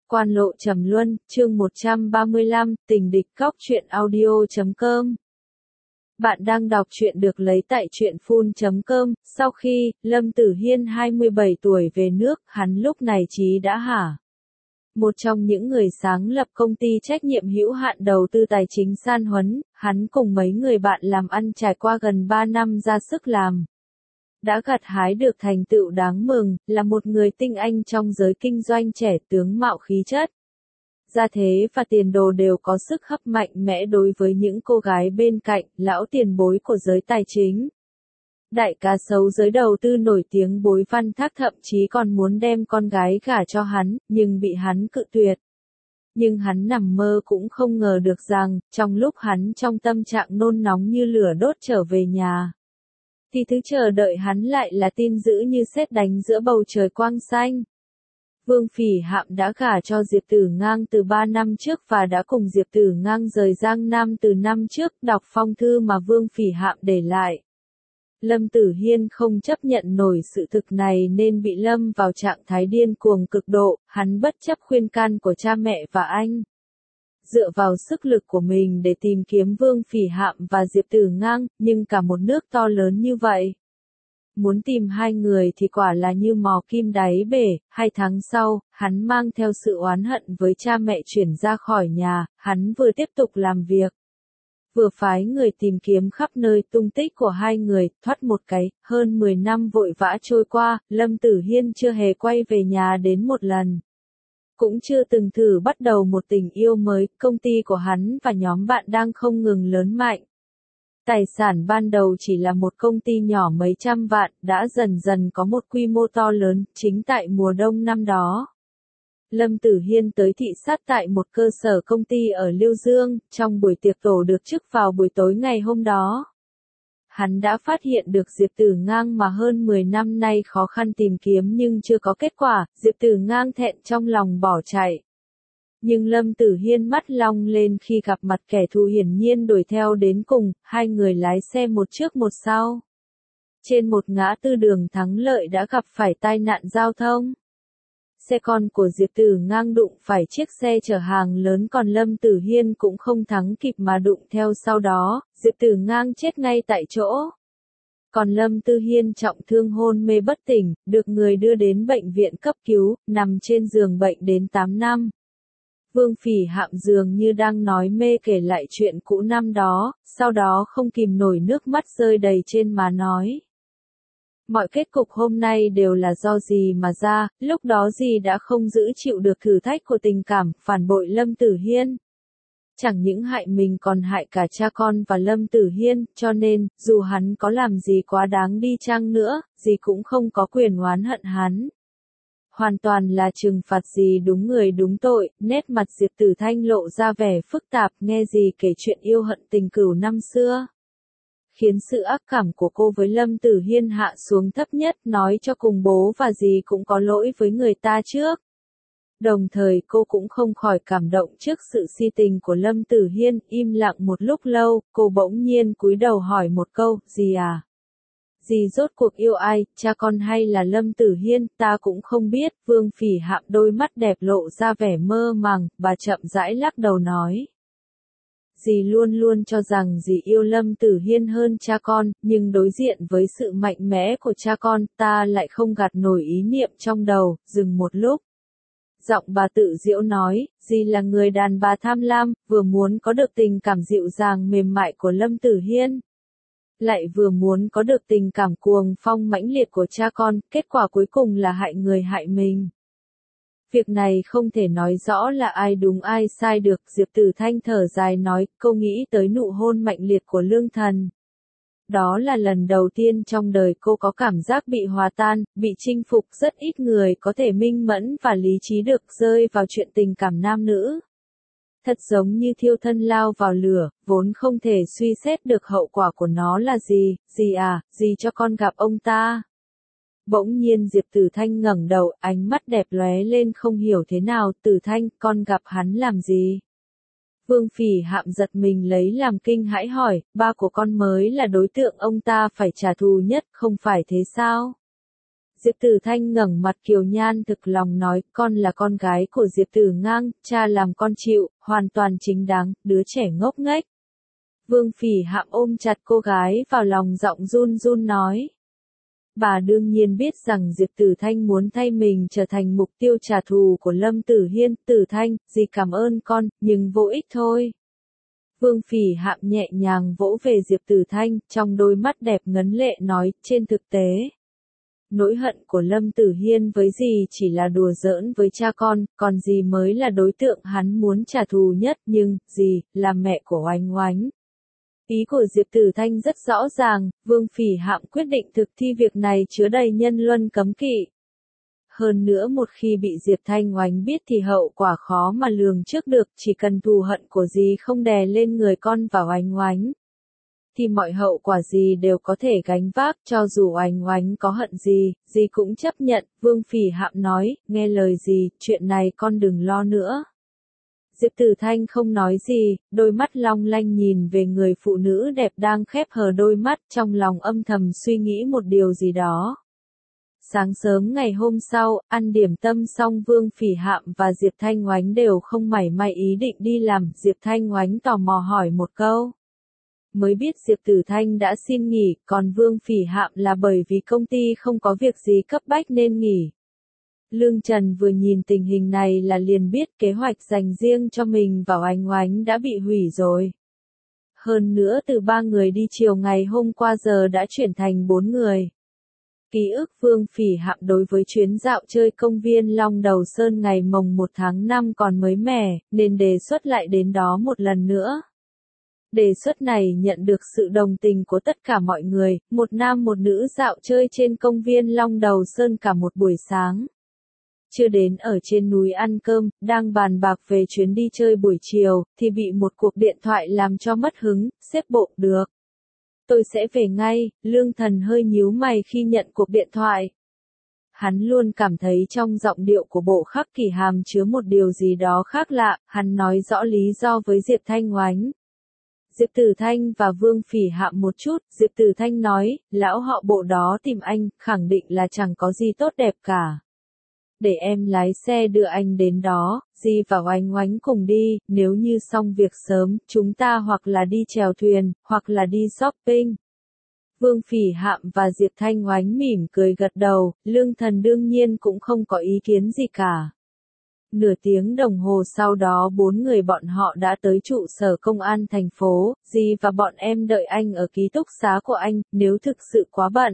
Quan lộ trầm luân, chương 135, tình địch góc truyện audio.com. Bạn đang đọc truyện được lấy tại truyện.com. Sau khi Lâm Tử Hiên 27 tuổi về nước, hắn lúc này chí đã hả? Một trong những người sáng lập công ty trách nhiệm hữu hạn đầu tư tài chính San Huấn, hắn cùng mấy người bạn làm ăn trải qua gần 3 năm ra sức làm. Đã gặt hái được thành tựu đáng mừng, là một người tinh anh trong giới kinh doanh, trẻ tướng mạo khí chất. Gia thế và tiền đồ đều có sức hấp mạnh mẽ đối với những cô gái bên cạnh, lão tiền bối của giới tài chính. Đại cá sấu giới đầu tư nổi tiếng Bối Văn Thác thậm chí còn muốn đem con gái gả cho hắn, nhưng bị hắn cự tuyệt. Nhưng hắn nằm mơ cũng không ngờ được rằng, trong lúc hắn trong tâm trạng nôn nóng như lửa đốt trở về nhà, thì thứ chờ đợi hắn lại là tin dữ như sét đánh giữa bầu trời quang xanh. Vương Phỉ Hạm đã gả cho Diệp Tử Ngang từ 3 năm trước và đã cùng Diệp Tử Ngang rời Giang Nam từ năm trước. Đọc phong thư mà Vương Phỉ Hạm để lại, Lâm Tử Hiên không chấp nhận nổi sự thực này nên bị lâm vào trạng thái điên cuồng cực độ. Hắn bất chấp khuyên can của cha mẹ và anh, dựa vào sức lực của mình để tìm kiếm Vương Phỉ Hạm và Diệp Tử Ngang, nhưng cả một nước to lớn như vậy, muốn tìm hai người thì quả là như mò kim đáy bể. 2 tháng sau, hắn mang theo sự oán hận với cha mẹ chuyển ra khỏi nhà. Hắn vừa tiếp tục làm việc, vừa phái người tìm kiếm khắp nơi tung tích của hai người. Thoát một cái, hơn 10 năm vội vã trôi qua, Lâm Tử Hiên chưa hề quay về nhà đến một lần, cũng chưa từng thử bắt đầu một tình yêu mới. Công ty của hắn và nhóm bạn đang không ngừng lớn mạnh. Tài sản ban đầu chỉ là một công ty nhỏ mấy trăm vạn, đã dần dần có một quy mô to lớn. Chính tại mùa đông năm đó, Lâm Tử Hiên tới thị sát tại một cơ sở công ty ở Liêu Dương. Trong buổi tiệc tổ được chức vào buổi tối ngày hôm đó, hắn đã phát hiện được Diệp Tử Ngang mà hơn 10 năm nay khó khăn tìm kiếm nhưng chưa có kết quả. Diệp Tử Ngang thẹn trong lòng bỏ chạy, nhưng Lâm Tử Hiên mắt long lên khi gặp mặt kẻ thù, hiển nhiên đuổi theo đến cùng. Hai người lái xe một trước một sau. Trên một ngã tư đường Thắng Lợi đã gặp phải tai nạn giao thông. Xe con của Diệp Tử Ngang đụng phải chiếc xe chở hàng lớn, còn Lâm Tử Hiên cũng không thắng kịp mà đụng theo sau đó. Diệp Tử Ngang chết ngay tại chỗ, còn Lâm Tử Hiên trọng thương hôn mê bất tỉnh, được người đưa đến bệnh viện cấp cứu, nằm trên giường bệnh đến 8 năm. Vương Phỉ Hạm dường như đang nói mê kể lại chuyện cũ năm đó, sau đó không kìm nổi nước mắt rơi đầy trên má nói: mọi kết cục hôm nay đều là do dì mà ra. Lúc đó dì đã không giữ chịu được thử thách của tình cảm, phản bội Lâm Tử Hiên. Chẳng những hại mình còn hại cả cha con và Lâm Tử Hiên, cho nên, dù hắn có làm gì quá đáng đi chăng nữa, dì cũng không có quyền oán hận hắn. Hoàn toàn là trừng phạt dì đúng người đúng tội. Nét mặt Diệp Tử Thanh lộ ra vẻ phức tạp nghe dì kể chuyện yêu hận tình cửu năm xưa, khiến sự ác cảm của cô với Lâm Tử Hiên hạ xuống thấp nhất. Nói cho cùng bố và dì cũng có lỗi với người ta trước. Đồng thời cô cũng không khỏi cảm động trước sự si tình của Lâm Tử Hiên. Im lặng một lúc lâu, cô bỗng nhiên cúi đầu hỏi một câu: dì à? Dì rốt cuộc yêu ai, cha con hay là Lâm Tử Hiên? Ta cũng không biết. Vương Phỉ Hạm đôi mắt đẹp lộ ra vẻ mơ màng, bà chậm rãi lắc đầu nói: dì luôn luôn cho rằng dì yêu Lâm Tử Hiên hơn cha con, nhưng đối diện với sự mạnh mẽ của cha con, ta lại không gạt nổi ý niệm trong đầu. Dừng một lúc, giọng bà tự giễu nói: dì là người đàn bà tham lam, vừa muốn có được tình cảm dịu dàng mềm mại của Lâm Tử Hiên, lại vừa muốn có được tình cảm cuồng phong mãnh liệt của cha con. Kết quả cuối cùng là hại người hại mình. Việc này không thể nói rõ là ai đúng ai sai được. Diệp Tử Thanh thở dài nói: cô nghĩ tới nụ hôn mạnh liệt của Lương Thần. Đó là lần đầu tiên trong đời cô có cảm giác bị hòa tan, bị chinh phục. Rất ít người có thể minh mẫn và lý trí được rơi vào chuyện tình cảm nam nữ. Thật giống như thiêu thân lao vào lửa, vốn không thể suy xét được hậu quả của nó là gì. Dì à, dì cho con gặp ông ta. Bỗng nhiên Diệp Tử Thanh ngẩng đầu, ánh mắt đẹp lóe lên không hiểu thế nào. Tử Thanh, con gặp hắn làm gì? Vương Phỉ Hạm giật mình lấy làm kinh hãi hỏi: ba của con mới là đối tượng ông ta phải trả thù nhất, không phải thế sao? Diệp Tử Thanh ngẩng mặt kiều nhan thực lòng nói, con là con gái của Diệp Tử Ngang, cha làm con chịu, hoàn toàn chính đáng, đứa trẻ ngốc nghếch. Vương Phỉ Hạm ôm chặt cô gái vào lòng giọng run run nói. Bà đương nhiên biết rằng Diệp Tử Thanh muốn thay mình trở thành mục tiêu trả thù của Lâm Tử Hiên. Tử Thanh, dì cảm ơn con, nhưng vô ích thôi. Vương Phỉ Hạm nhẹ nhàng vỗ về Diệp Tử Thanh, trong đôi mắt đẹp ngấn lệ nói, trên thực tế. Nỗi hận của Lâm Tử Hiên với dì chỉ là đùa giỡn với cha con, còn dì mới là đối tượng hắn muốn trả thù nhất, nhưng, dì, là mẹ của Oánh Oánh. Ý của Diệp Tử Thanh rất rõ ràng, Vương Phỉ Hạm quyết định thực thi việc này chứa đầy nhân luân cấm kỵ. Hơn nữa một khi bị Diệp Thanh Oánh biết thì hậu quả khó mà lường trước được, chỉ cần thù hận của dì không đè lên người con và Oánh Oánh. Thì mọi hậu quả gì đều có thể gánh vác, cho dù Oánh Oánh có hận gì, dì cũng chấp nhận. Vương Phỉ Hạm nói, nghe lời dì, chuyện này con đừng lo nữa. Diệp Tử Thanh không nói gì, đôi mắt long lanh nhìn về người phụ nữ đẹp đang khép hờ đôi mắt, trong lòng âm thầm suy nghĩ một điều gì đó. Sáng sớm ngày hôm sau, ăn điểm tâm xong Vương Phỉ Hạm và Diệp Thanh Oánh đều không mảy may ý định đi làm. Diệp Thanh Oánh tò mò hỏi một câu. Mới biết Diệp Tử Thanh đã xin nghỉ, còn Vương Phỉ Hạm là bởi vì công ty không có việc gì cấp bách nên nghỉ. Lương Trần vừa nhìn tình hình này là liền biết kế hoạch dành riêng cho mình và Oánh Oánh đã bị hủy rồi. Hơn nữa từ 3 người đi chiều ngày hôm qua giờ đã chuyển thành 4 người. Ký ức Vương Phỉ Hạm đối với chuyến dạo chơi công viên Long Đầu Sơn ngày mồng 1 tháng 5 còn mới mẻ, nên đề xuất lại đến đó một lần nữa. Đề xuất này nhận được sự đồng tình của tất cả mọi người, một nam một nữ dạo chơi trên công viên Long Đầu Sơn cả một buổi sáng. Chưa đến ở trên núi ăn cơm, đang bàn bạc về chuyến đi chơi buổi chiều, thì bị một cuộc điện thoại làm cho mất hứng, xếp bộ, được. Tôi sẽ về ngay, Lương Thần hơi nhíu mày khi nhận cuộc điện thoại. Hắn luôn cảm thấy trong giọng điệu của Bộ Khắc Kỳ hàm chứa một điều gì đó khác lạ, hắn nói rõ lý do với Diệp Thanh Oánh. Diệp Tử Thanh và Vương Phỉ Hạm một chút, Diệp Tử Thanh nói, lão họ Bộ đó tìm anh, khẳng định là chẳng có gì tốt đẹp cả. Để em lái xe đưa anh đến đó, dì và Oánh Oánh cùng đi, nếu như xong việc sớm, chúng ta hoặc là đi chèo thuyền, hoặc là đi shopping. Vương Phỉ Hạm và Diệp Thanh Oánh mỉm cười gật đầu, Lương Thần đương nhiên cũng không có ý kiến gì cả. Nửa tiếng đồng hồ sau đó 4 người bọn họ đã tới trụ sở công an thành phố, dì và bọn em đợi anh ở ký túc xá của anh, nếu thực sự quá bận.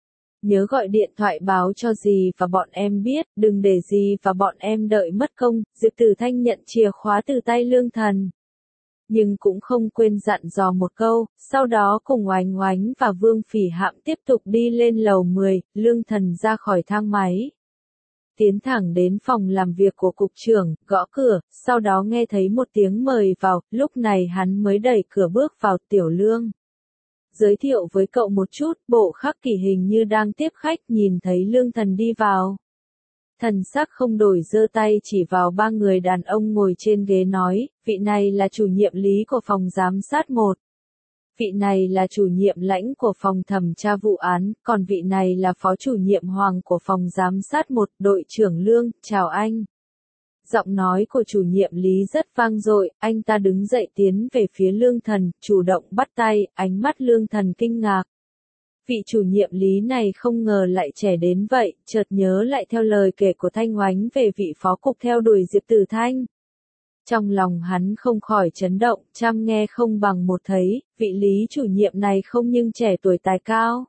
Nhớ gọi điện thoại báo cho dì và bọn em biết, đừng để dì và bọn em đợi mất công. Diệp Tử Thanh nhận chìa khóa từ tay Lương Thần. Nhưng cũng không quên dặn dò một câu, sau đó cùng Oánh Oánh và Vương Phỉ Hạm tiếp tục đi lên lầu 10, Lương Thần ra khỏi thang máy. Tiến thẳng đến phòng làm việc của cục trưởng, gõ cửa, sau đó nghe thấy một tiếng mời vào, lúc này hắn mới đẩy cửa bước vào. Tiểu Lương. Giới thiệu với cậu một chút, Bộ Khắc Kỳ hình như đang tiếp khách, nhìn thấy Lương Thần đi vào. Thần sắc không đổi giơ tay chỉ vào 3 người đàn ông ngồi trên ghế nói, vị này là chủ nhiệm lý của phòng giám sát 1. Vị này là chủ nhiệm lãnh của phòng thẩm tra vụ án, còn vị này là phó chủ nhiệm Hoàng của phòng giám sát 1, đội trưởng Lương, chào anh. Giọng nói của chủ nhiệm lý rất vang dội, anh ta đứng dậy tiến về phía Lương Thần, chủ động bắt tay, ánh mắt Lương Thần kinh ngạc. Vị chủ nhiệm lý này không ngờ lại trẻ đến vậy, chợt nhớ lại theo lời kể của Thanh Oánh về vị phó cục theo đuổi Diệp Tử Thanh. Trong lòng hắn không khỏi chấn động, trăm nghe không bằng một thấy, vị lý chủ nhiệm này không nhưng trẻ tuổi tài cao.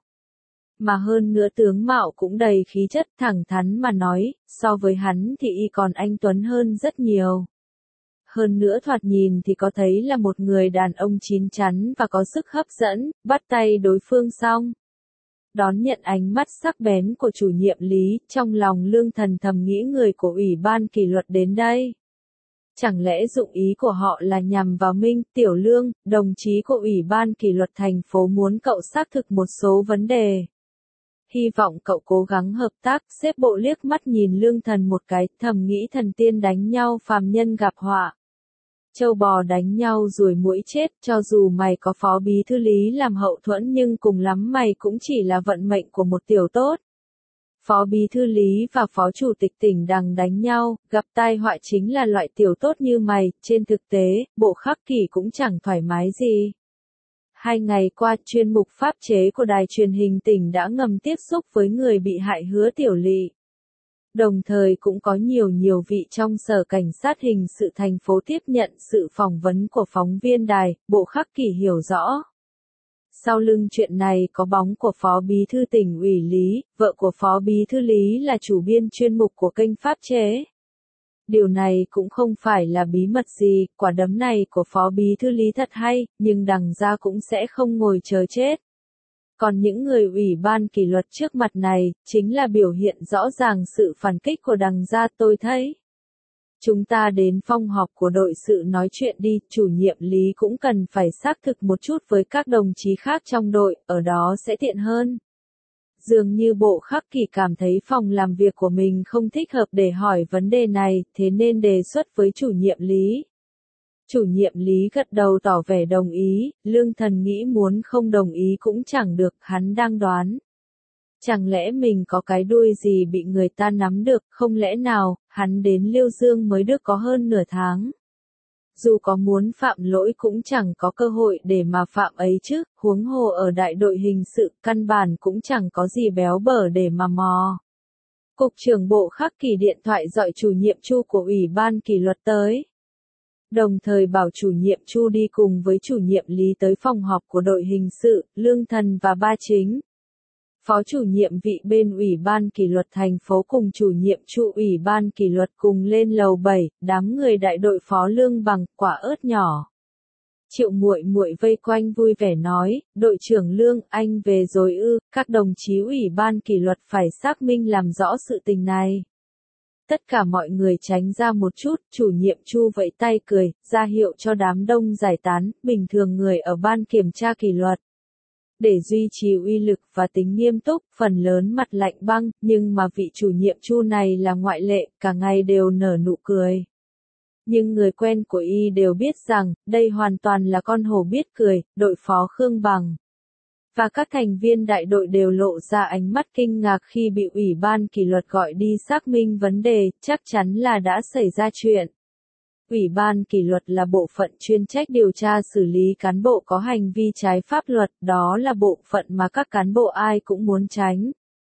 Mà hơn nữa tướng mạo cũng đầy khí chất, thẳng thắn mà nói, so với hắn thì y còn anh tuấn hơn rất nhiều. Hơn nữa thoạt nhìn thì có thấy là một người đàn ông chín chắn và có sức hấp dẫn, bắt tay đối phương xong. Đón nhận ánh mắt sắc bén của chủ nhiệm lý, trong lòng Lương Thần thầm nghĩ người của Ủy ban kỷ luật đến đây. Chẳng lẽ dụng ý của họ là nhằm vào Minh, Tiểu Lương, đồng chí của Ủy ban kỷ luật thành phố muốn cậu xác thực một số vấn đề. Hy vọng cậu cố gắng hợp tác. Xếp bộ liếc mắt nhìn Lương Thần một cái, thầm nghĩ thần tiên đánh nhau phàm nhân gặp họa. Châu bò đánh nhau ruồi muỗi chết, cho dù mày có phó bí thư lý làm hậu thuẫn nhưng cùng lắm mày cũng chỉ là vận mệnh của một tiểu tốt. Phó bí thư Lý và phó chủ tịch tỉnh Đằng đánh nhau, gặp tai họa chính là loại tiểu tốt như mày, trên thực tế, Bộ Khắc Kỷ cũng chẳng thoải mái gì. 2 ngày qua, chuyên mục pháp chế của đài truyền hình tỉnh đã ngầm tiếp xúc với người bị hại Hứa Tiểu Lị. Đồng thời cũng có nhiều vị trong Sở Cảnh sát hình sự thành phố tiếp nhận sự phỏng vấn của phóng viên đài, Bộ Khắc Kỷ hiểu rõ. Sau lưng chuyện này có bóng của Phó Bí thư tỉnh ủy Lý, vợ của Phó Bí thư Lý là chủ biên chuyên mục của kênh pháp chế. Điều này cũng không phải là bí mật gì, quả đấm này của Phó Bí thư Lý thật hay, nhưng Đằng gia cũng sẽ không ngồi chờ chết. Còn những người ủy ban kỷ luật trước mặt này, chính là biểu hiện rõ ràng sự phản kích của Đằng gia tôi thấy. Chúng ta đến phòng họp của đội sự nói chuyện đi, chủ nhiệm Lý cũng cần phải xác thực một chút với các đồng chí khác trong đội, ở đó sẽ tiện hơn. Dường như Bộ Khắc Kỷ cảm thấy phòng làm việc của mình không thích hợp để hỏi vấn đề này, thế nên đề xuất với chủ nhiệm Lý. Chủ nhiệm Lý gật đầu tỏ vẻ đồng ý, Lương Thần nghĩ muốn không đồng ý cũng chẳng được, hắn đang đoán. Chẳng lẽ mình có cái đuôi gì bị người ta nắm được, không lẽ nào, hắn đến Liêu Dương mới được có hơn nửa tháng. Dù có muốn phạm lỗi cũng chẳng có cơ hội để mà phạm ấy chứ, huống hồ ở đại đội hình sự, căn bản cũng chẳng có gì béo bở để mà mò. Cục trưởng Bộ Khắc Kỷ điện thoại gọi chủ nhiệm Chu của Ủy ban kỷ luật tới. Đồng thời bảo chủ nhiệm Chu đi cùng với chủ nhiệm Lý tới phòng họp của đội hình sự, Lương Thần và Ba Chính. Phó chủ nhiệm vị bên Ủy ban kỷ luật thành phố cùng chủ nhiệm Chu Ủy ban kỷ luật cùng lên lầu 7, đám người đại đội Phó Lương bằng quả ớt nhỏ. Triệu Muội Muội vây quanh vui vẻ nói, đội trưởng Lương, anh về rồi ư, các đồng chí Ủy ban kỷ luật phải xác minh làm rõ sự tình này. Tất cả mọi người tránh ra một chút, chủ nhiệm Chu vẫy tay cười, ra hiệu cho đám đông giải tán, bình thường người ở ban kiểm tra kỷ luật. Để duy trì uy lực và tính nghiêm túc, phần lớn mặt lạnh băng, nhưng mà vị chủ nhiệm Chu này là ngoại lệ, cả ngày đều nở nụ cười. Nhưng người quen của y đều biết rằng, đây hoàn toàn là con hổ biết cười, đội phó Khương Bằng. Và các thành viên đại đội đều lộ ra ánh mắt kinh ngạc khi bị Ủy ban kỷ luật gọi đi xác minh vấn đề, chắc chắn là đã xảy ra chuyện. Ủy ban kỷ luật là bộ phận chuyên trách điều tra xử lý cán bộ có hành vi trái pháp luật, đó là bộ phận mà các cán bộ ai cũng muốn tránh.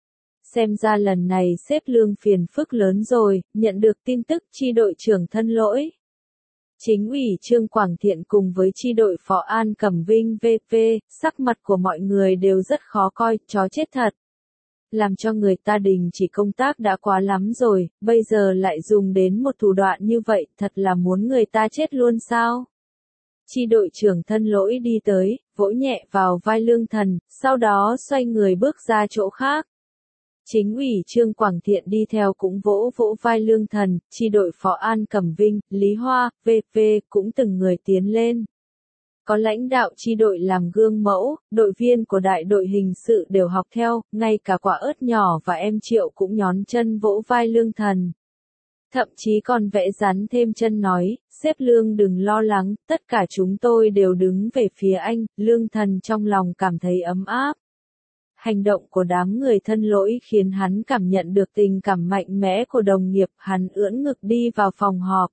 Xem ra lần này sếp Lương phiền phức lớn rồi, nhận được tin tức chi đội trưởng thân lỗi. Chính ủy Trương Quảng Thiện cùng với chi đội phó An Cẩm Vinh VV, sắc mặt của mọi người đều rất khó coi, chó chết thật. Làm cho người ta đình chỉ công tác đã quá lắm rồi, bây giờ lại dùng đến một thủ đoạn như vậy, thật là muốn người ta chết luôn sao? Chi đội trưởng thân lỗi đi tới, vỗ nhẹ vào vai Lương Thần, sau đó xoay người bước ra chỗ khác. Chính ủy Trương Quảng Thiện đi theo cũng vỗ vai Lương Thần, chi đội phó An Cẩm Vinh, Lý Hoa, VV cũng từng người tiến lên. Có lãnh đạo chi đội làm gương mẫu, đội viên của đại đội hình sự đều học theo, ngay cả quả ớt nhỏ và em Triệu cũng nhón chân vỗ vai Lương Thần. Thậm chí còn vẽ rắn thêm chân nói, sếp Lương đừng lo lắng, tất cả chúng tôi đều đứng về phía anh, Lương Thần trong lòng cảm thấy ấm áp. Hành động của đám người thân lỗi khiến hắn cảm nhận được tình cảm mạnh mẽ của đồng nghiệp, hắn ưỡn ngực đi vào phòng họp.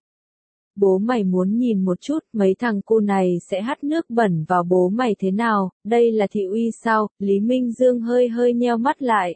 Bố mày muốn nhìn một chút mấy thằng cu này sẽ hắt nước bẩn vào bố mày thế nào, đây là thị uy sao, Lý Minh Dương hơi nheo mắt lại.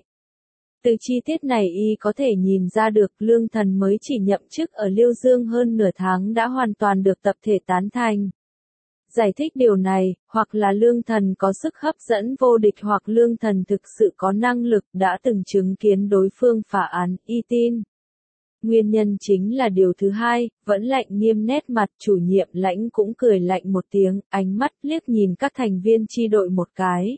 Từ chi tiết này y có thể nhìn ra được Lương Thần mới chỉ nhậm chức ở Liêu Dương hơn nửa tháng đã hoàn toàn được tập thể tán thành. Giải thích điều này, hoặc là Lương Thần có sức hấp dẫn vô địch hoặc Lương Thần thực sự có năng lực đã từng chứng kiến đối phương phá án, y tin. Nguyên nhân chính là điều thứ hai, vẫn lạnh nghiêm nét mặt, chủ nhiệm Lãnh cũng cười lạnh một tiếng, ánh mắt liếc nhìn các thành viên chi đội một cái.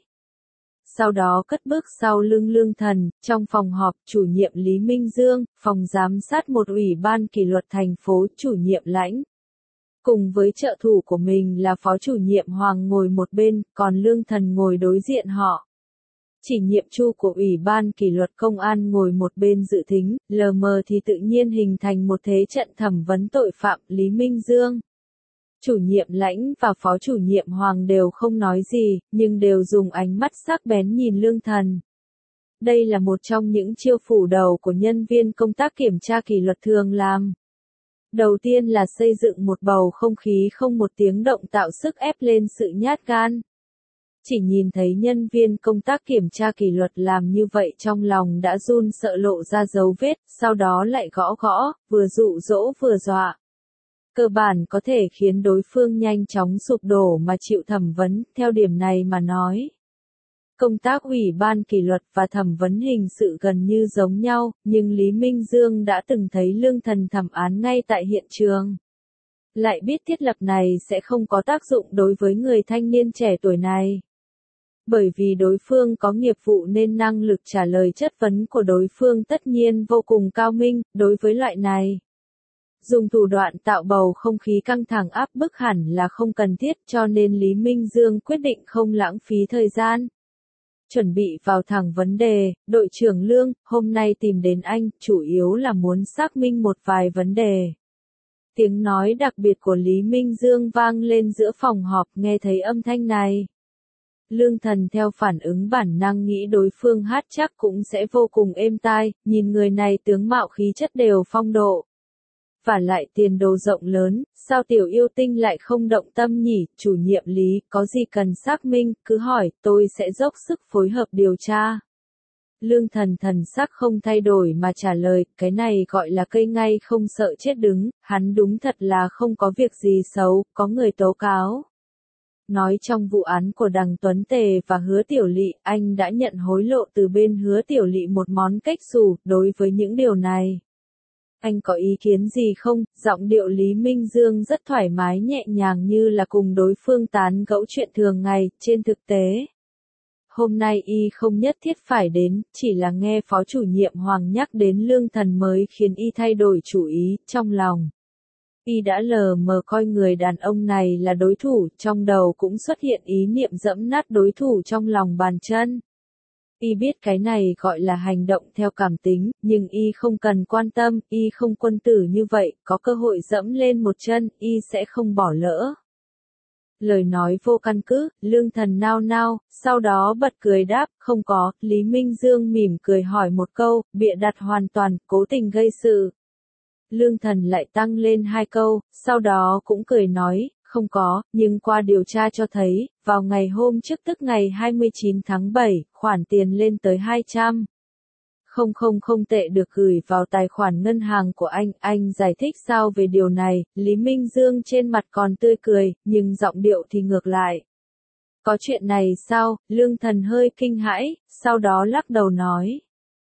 Sau đó cất bước sau lưng Lương Thần, trong phòng họp, chủ nhiệm Lý Minh Dương, phòng giám sát một ủy ban kỷ luật thành phố, chủ nhiệm Lãnh. Cùng với trợ thủ của mình là phó chủ nhiệm Hoàng ngồi một bên, còn Lương Thần ngồi đối diện họ. Chỉ nhiệm Chu của Ủy ban kỷ luật công an ngồi một bên dự thính, lờ mờ thì tự nhiên hình thành một thế trận thẩm vấn tội phạm, Lý Minh Dương. Chủ nhiệm Lãnh và phó chủ nhiệm Hoàng đều không nói gì, nhưng đều dùng ánh mắt sắc bén nhìn Lương Thần. Đây là một trong những chiêu phủ đầu của nhân viên công tác kiểm tra kỷ luật thường làm. Đầu tiên là xây dựng một bầu không khí không một tiếng động tạo sức ép lên sự nhát gan. Chỉ nhìn thấy nhân viên công tác kiểm tra kỷ luật làm như vậy trong lòng đã run sợ lộ ra dấu vết, sau đó lại gõ gõ, vừa dụ dỗ vừa dọa. Cơ bản có thể khiến đối phương nhanh chóng sụp đổ mà chịu thẩm vấn, theo điểm này mà nói. Công tác ủy ban kỷ luật và thẩm vấn hình sự gần như giống nhau, nhưng Lý Minh Dương đã từng thấy Lương Thần thẩm án ngay tại hiện trường. Lại biết thiết lập này sẽ không có tác dụng đối với người thanh niên trẻ tuổi này. Bởi vì đối phương có nghiệp vụ nên năng lực trả lời chất vấn của đối phương tất nhiên vô cùng cao minh, đối với loại này. Dùng thủ đoạn tạo bầu không khí căng thẳng áp bức hẳn là không cần thiết cho nên Lý Minh Dương quyết định không lãng phí thời gian. Chuẩn bị vào thẳng vấn đề, đội trưởng Lương, hôm nay tìm đến anh, chủ yếu là muốn xác minh một vài vấn đề. Tiếng nói đặc biệt của Lý Minh Dương vang lên giữa phòng họp, nghe thấy âm thanh này. Lương Thần theo phản ứng bản năng nghĩ đối phương hát chắc cũng sẽ vô cùng êm tai, nhìn người này tướng mạo khí chất đều phong độ. Và lại tiền đồ rộng lớn, sao tiểu yêu tinh lại không động tâm nhỉ, chủ nhiệm Lý, có gì cần xác minh, cứ hỏi, tôi sẽ dốc sức phối hợp điều tra. Lương Thần thần sắc không thay đổi mà trả lời, cái này gọi là cây ngay không sợ chết đứng, hắn đúng thật là không có việc gì xấu, có người tố cáo. Nói trong vụ án của Đằng Tuấn Tề và Hứa Tiểu Lị, anh đã nhận hối lộ từ bên Hứa Tiểu Lị một món cách xù, đối với những điều này. Anh có ý kiến gì không? Giọng điệu Lý Minh Dương rất thoải mái nhẹ nhàng như là cùng đối phương tán gẫu chuyện thường ngày, trên thực tế. Hôm nay y không nhất thiết phải đến, chỉ là nghe Phó chủ nhiệm Hoàng nhắc đến Lương Thần mới khiến y thay đổi chủ ý, trong lòng. Y đã lờ mờ coi người đàn ông này là đối thủ, trong đầu cũng xuất hiện ý niệm dẫm nát đối thủ trong lòng bàn chân. Y biết cái này gọi là hành động theo cảm tính, nhưng y không cần quan tâm, y không quân tử như vậy, có cơ hội dẫm lên một chân, y sẽ không bỏ lỡ. Lời nói vô căn cứ, Lương Thần nao nao, sau đó bật cười đáp, không có, Lý Minh Dương mỉm cười hỏi một câu, bịa đặt hoàn toàn, cố tình gây sự. Lương Thần lại tăng lên hai câu, sau đó cũng cười nói, không có, nhưng qua điều tra cho thấy, vào ngày hôm trước tức ngày 29 tháng 7, khoản tiền lên tới 200. Không tệ được gửi vào tài khoản ngân hàng của anh giải thích sao về điều này, Lý Minh Dương trên mặt còn tươi cười, nhưng giọng điệu thì ngược lại. Có chuyện này sao, Lương Thần hơi kinh hãi, sau đó lắc đầu nói.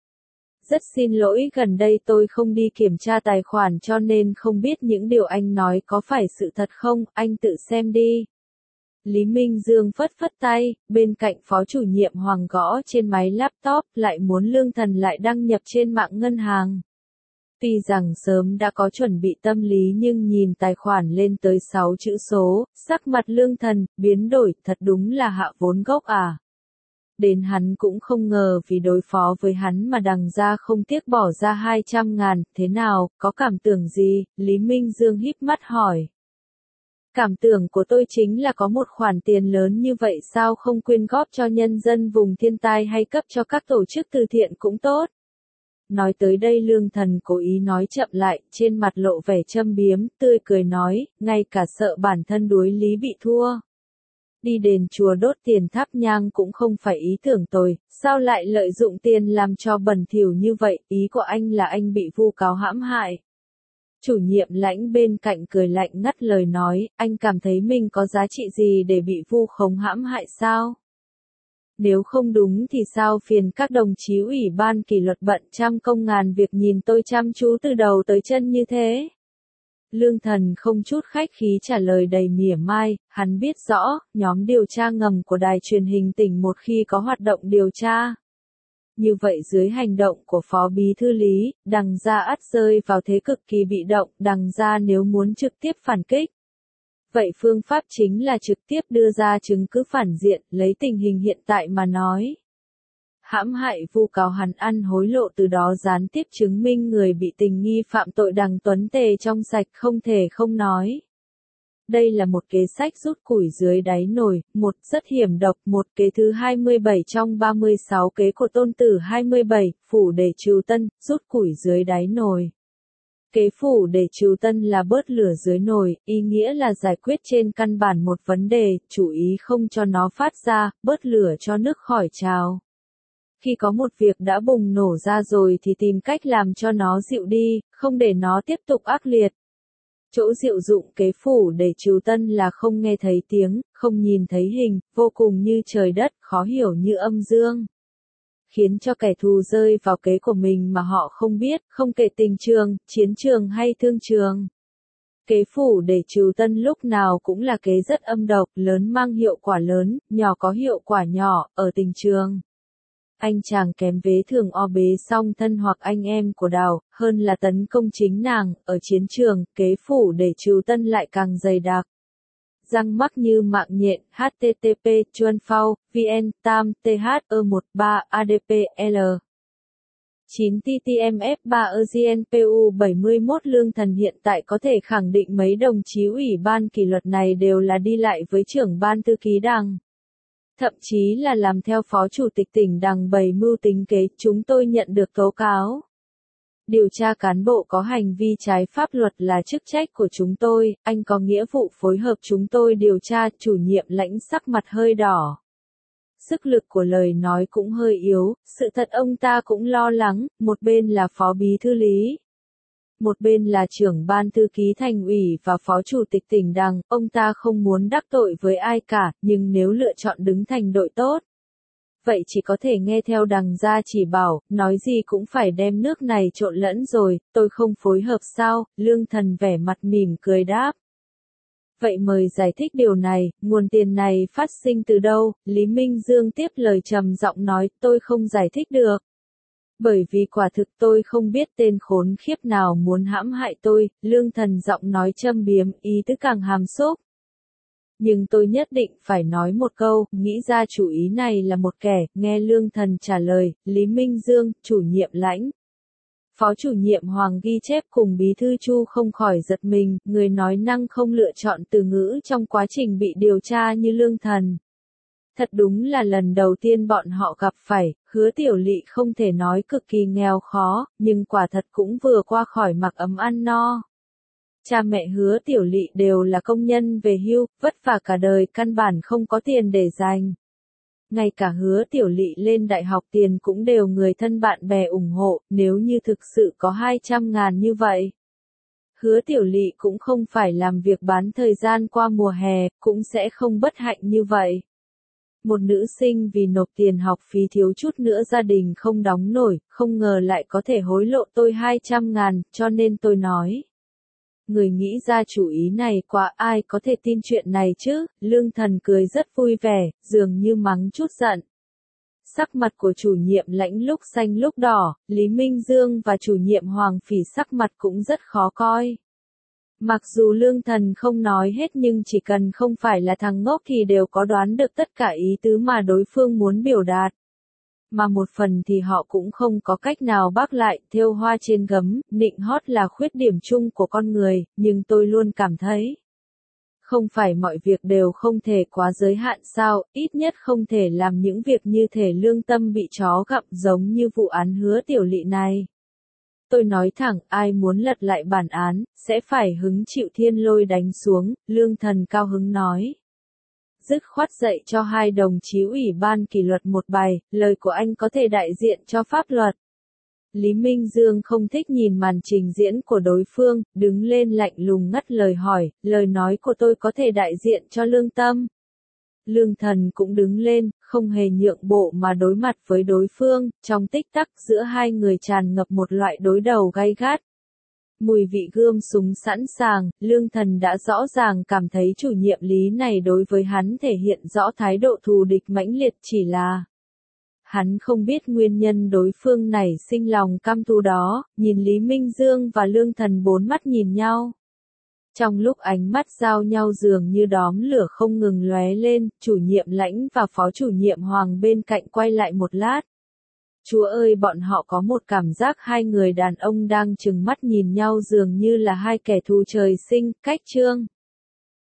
Rất xin lỗi gần đây tôi không đi kiểm tra tài khoản cho nên không biết những điều anh nói có phải sự thật không, anh tự xem đi. Lý Minh Dương phất phất tay, bên cạnh phó chủ nhiệm Hoàng gõ trên máy laptop, lại muốn Lương Thần lại đăng nhập trên mạng ngân hàng. Tuy rằng sớm đã có chuẩn bị tâm lý nhưng nhìn tài khoản lên tới 6 chữ số, sắc mặt Lương Thần biến đổi, thật đúng là hạ vốn gốc à. Đến hắn cũng không ngờ vì đối phó với hắn mà Đằng gia không tiếc bỏ ra 200.000, thế nào, có cảm tưởng gì, Lý Minh Dương híp mắt hỏi. Cảm tưởng của tôi chính là có một khoản tiền lớn như vậy sao không quyên góp cho nhân dân vùng thiên tai hay cấp cho các tổ chức từ thiện cũng tốt. Nói tới đây Lương Thần cố ý nói chậm lại, trên mặt lộ vẻ châm biếm, tươi cười nói, ngay cả sợ bản thân đối lý bị thua. Đi đền chùa đốt tiền thắp nhang cũng không phải ý tưởng tồi, sao lại lợi dụng tiền làm cho bẩn thỉu như vậy, ý của anh là anh bị vu cáo hãm hại. Chủ nhiệm Lãnh bên cạnh cười lạnh ngắt lời nói, anh cảm thấy mình có giá trị gì để bị vu khống hãm hại sao? Nếu không đúng thì sao phiền các đồng chí ủy ban kỷ luật bận trăm công ngàn việc nhìn tôi chăm chú từ đầu tới chân như thế? Lương Thần không chút khách khí trả lời đầy mỉa mai, hắn biết rõ, nhóm điều tra ngầm của đài truyền hình tỉnh một khi có hoạt động điều tra. Như vậy dưới hành động của Phó Bí Thư Lý, Đằng gia ắt rơi vào thế cực kỳ bị động, Đằng gia nếu muốn trực tiếp phản kích. Vậy phương pháp chính là trực tiếp đưa ra chứng cứ phản diện, lấy tình hình hiện tại mà nói. Hãm hại vu cáo hắn ăn hối lộ từ đó gián tiếp chứng minh người bị tình nghi phạm tội Đằng Tuấn Tề trong sạch không thể không nói. Đây là một kế sách rút củi dưới đáy nồi, một rất hiểm độc, một kế thứ 27 trong 36 kế của Tôn Tử 27, phủ để trừ tân, rút củi dưới đáy nồi. Kế phủ để trừ tân là bớt lửa dưới nồi, ý nghĩa là giải quyết trên căn bản một vấn đề, chú ý không cho nó phát ra, bớt lửa cho nước khỏi trào. Khi có một việc đã bùng nổ ra rồi thì tìm cách làm cho nó dịu đi, không để nó tiếp tục ác liệt. Chỗ diệu dụng kế phủ để trừ tân là không nghe thấy tiếng, không nhìn thấy hình, vô cùng như trời đất, khó hiểu như âm dương. Khiến cho kẻ thù rơi vào kế của mình mà họ không biết, không kể tình trường, chiến trường hay thương trường. Kế phủ để trừ tân lúc nào cũng là kế rất âm độc, lớn mang hiệu quả lớn, nhỏ có hiệu quả nhỏ, ở tình trường. Anh chàng kém vế thường o bế song thân hoặc anh em của Đào, hơn là tấn công chính nàng, ở chiến trường, kế phủ để trừ tân lại càng dày đặc. Răng mắc như mạng nhện, http chuan phao vn tam th 13 adpl 9 ttmf 3 gnpu 71 Lương Thần hiện tại có thể khẳng định mấy đồng chí ủy ban kỷ luật này đều là đi lại với trưởng ban thư ký Đảng. Thậm chí là làm theo phó chủ tịch tỉnh Đảng bày mưu tính kế, chúng tôi nhận được tố cáo. Điều tra cán bộ có hành vi trái pháp luật là chức trách của chúng tôi, anh có nghĩa vụ phối hợp chúng tôi điều tra, chủ nhiệm lãnh sắc mặt hơi đỏ. Sức lực của lời nói cũng hơi yếu, sự thật ông ta cũng lo lắng, một bên là phó bí thư lý. Một bên là trưởng ban thư ký thành ủy và phó chủ tịch tỉnh Đảng, ông ta không muốn đắc tội với ai cả, nhưng nếu lựa chọn đứng thành đội tốt. Vậy chỉ có thể nghe theo Đằng gia chỉ bảo, nói gì cũng phải đem nước này trộn lẫn rồi, tôi không phối hợp sao, Lương Thần vẻ mặt mỉm cười đáp. Vậy mời giải thích điều này, nguồn tiền này phát sinh từ đâu, Lý Minh Dương tiếp lời trầm giọng nói, tôi không giải thích được. Bởi vì quả thực tôi không biết tên khốn khiếp nào muốn hãm hại tôi, Lương Thần giọng nói châm biếm, ý tứ càng hàm xúc. Nhưng tôi nhất định phải nói một câu, nghĩ ra chủ ý này là một kẻ, nghe Lương Thần trả lời, Lý Minh Dương, chủ nhiệm lãnh. Phó chủ nhiệm Hoàng ghi chép cùng bí thư Chu không khỏi giật mình, người nói năng không lựa chọn từ ngữ trong quá trình bị điều tra như Lương Thần. Thật đúng là lần đầu tiên bọn họ gặp phải, Hứa Tiểu Lị không thể nói cực kỳ nghèo khó, nhưng quả thật cũng vừa qua khỏi mặc ấm ăn no. Cha mẹ Hứa Tiểu Lị đều là công nhân về hưu, vất vả cả đời căn bản không có tiền để dành. Ngay cả Hứa Tiểu Lị lên đại học tiền cũng đều người thân bạn bè ủng hộ, nếu như thực sự có 200.000 như vậy. Hứa Tiểu Lị cũng không phải làm việc bán thời gian qua mùa hè, cũng sẽ không bất hạnh như vậy. Một nữ sinh vì nộp tiền học phí thiếu chút nữa gia đình không đóng nổi, không ngờ lại có thể hối lộ tôi 200.000, cho nên tôi nói. Người nghĩ ra chủ ý này quá ai có thể tin chuyện này chứ, Lương Thần cười rất vui vẻ, dường như mắng chút giận. Sắc mặt của chủ nhiệm lãnh lúc xanh lúc đỏ, Lý Minh Dương và chủ nhiệm Hoàng Phỉ sắc mặt cũng rất khó coi. Mặc dù Lương Thần không nói hết nhưng chỉ cần không phải là thằng ngốc thì đều có đoán được tất cả ý tứ mà đối phương muốn biểu đạt. Mà một phần thì họ cũng không có cách nào bác lại, thêu hoa trên gấm, nịnh hót là khuyết điểm chung của con người, nhưng tôi luôn cảm thấy. Không phải mọi việc đều không thể quá giới hạn sao, ít nhất không thể làm những việc như thể lương tâm bị chó gặm giống như vụ án Hứa Tiểu Lị này. Tôi nói thẳng, ai muốn lật lại bản án, sẽ phải hứng chịu thiên lôi đánh xuống, Lương Thần cao hứng nói. Dứt khoát dạy cho hai đồng chí ủy ban kỷ luật một bài, lời của anh có thể đại diện cho pháp luật. Lý Minh Dương không thích nhìn màn trình diễn của đối phương, đứng lên lạnh lùng ngắt lời hỏi, lời nói của tôi có thể đại diện cho lương tâm. Lương Thần cũng đứng lên, không hề nhượng bộ mà đối mặt với đối phương, trong tích tắc giữa hai người tràn ngập một loại đối đầu gay gắt. Mùi vị gươm súng sẵn sàng, Lương Thần đã rõ ràng cảm thấy chủ nhiệm Lý này đối với hắn thể hiện rõ thái độ thù địch mãnh liệt chỉ là. Hắn không biết nguyên nhân đối phương này sinh lòng căm thù đó, nhìn Lý Minh Dương và Lương Thần bốn mắt nhìn nhau. Trong lúc ánh mắt giao nhau dường như đóm lửa không ngừng lóe lên, chủ nhiệm lãnh và phó chủ nhiệm Hoàng bên cạnh quay lại một lát. Chúa ơi, bọn họ có một cảm giác hai người đàn ông đang trừng mắt nhìn nhau dường như là hai kẻ thù trời sinh, cách trương.